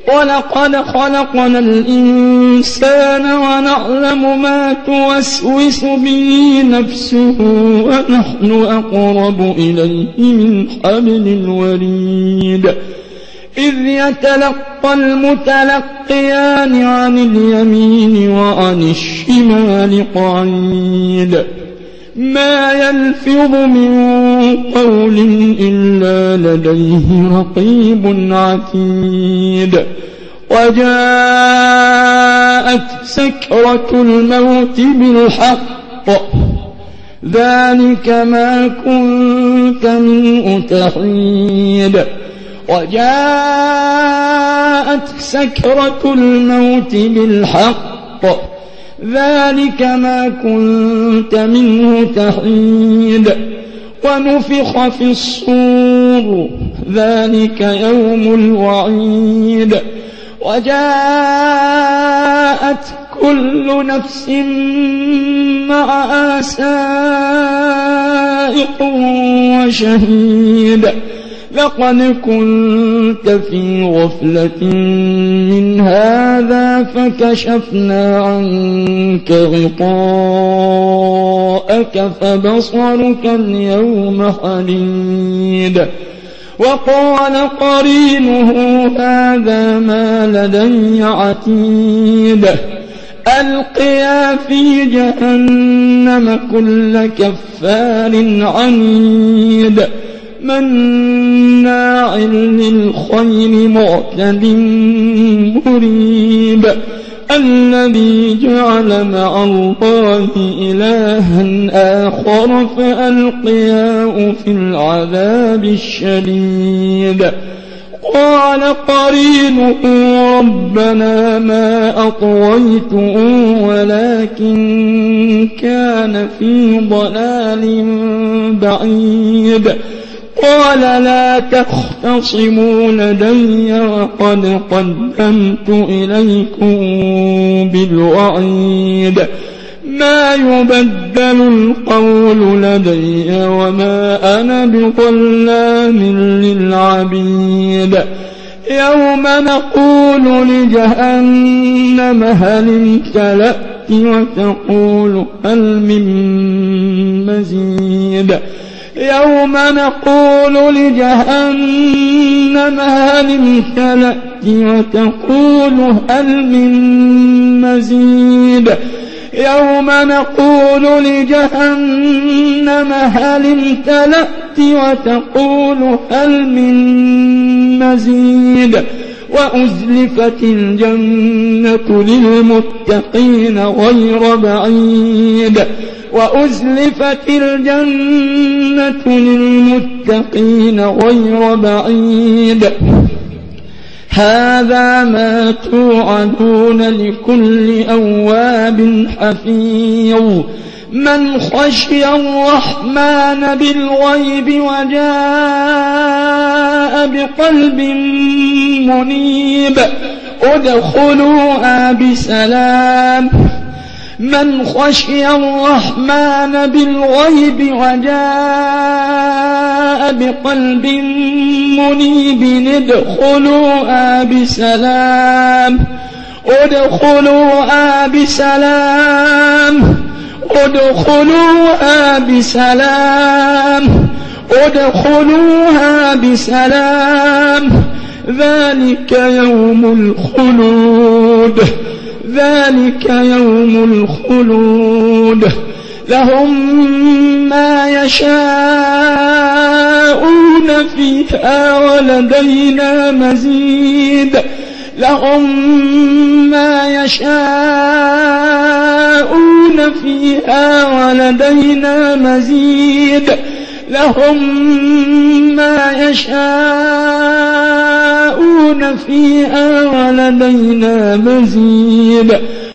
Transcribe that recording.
ولقد خلقنا الإنسان ونعلم ما توسوس به نفسه ونحن أقرب إليه من حبل الوريد إذ يتلقى المتلقيان عن اليمين وعن الشمال قعيد ما يلفظ من قول إلا لديه رقيب عتيد وجاءت سكرة الموت بالحق ذلك ما كنت منه تحيد وجاءت سكرة الموت بالحق ذلك ما كنت منه تحيد ونفخ في الصور ذلك يوم الوعيد وجاءت كل نفس معها سائق وشهيد لقد كنت في غفلة من هذا فكشفنا عنك غطاءك فبصرك اليوم حديد وقال قرينه هذا ما لدي عتيد ألقيا في جهنم كل كفار عنيد مناع للخير معتد مريب الذي جعل مع الله إلها آخر فألقياه في العذاب الشديد قال قرينه ربنا ما أطويته ولكن كان في ضلال بعيد قال لا تختصموا لدي وقد قدمت إليكم بالوعيد ما يبدل القول لدي وما أنا بظلام للعبيد يوم نقول لجهنم هل امتلأت وتقول هل من مزيد يوم نقول لجهنم هل امتلأت وتقول هل من مزيد يوم نقول لجهنم هل امتلأت وتقول هل من مزيد وأزلفت الجنة للمتقين غير بعيد وأزلفت الجنة للمتقين غير بعيد هذا ما توعدون لكل أواب حفيظ من خشي الرحمن بالغيب وجاء بقلب منيب ادخلوها بسلام من خشي الرحمن بالغيب وجاء بقلب منيب ادخلوها بسلام ادخلوها بسلام ادخلوها بسلام ادخلوها بسلام ذلك يوم الخلود ذلك يوم الخلود لهم ما يشاءون فيها ولدينا مزيد لهم ما يشاءون فيها ولدينا مزيد لهم ما يشاءون فيها ولدينا مزيد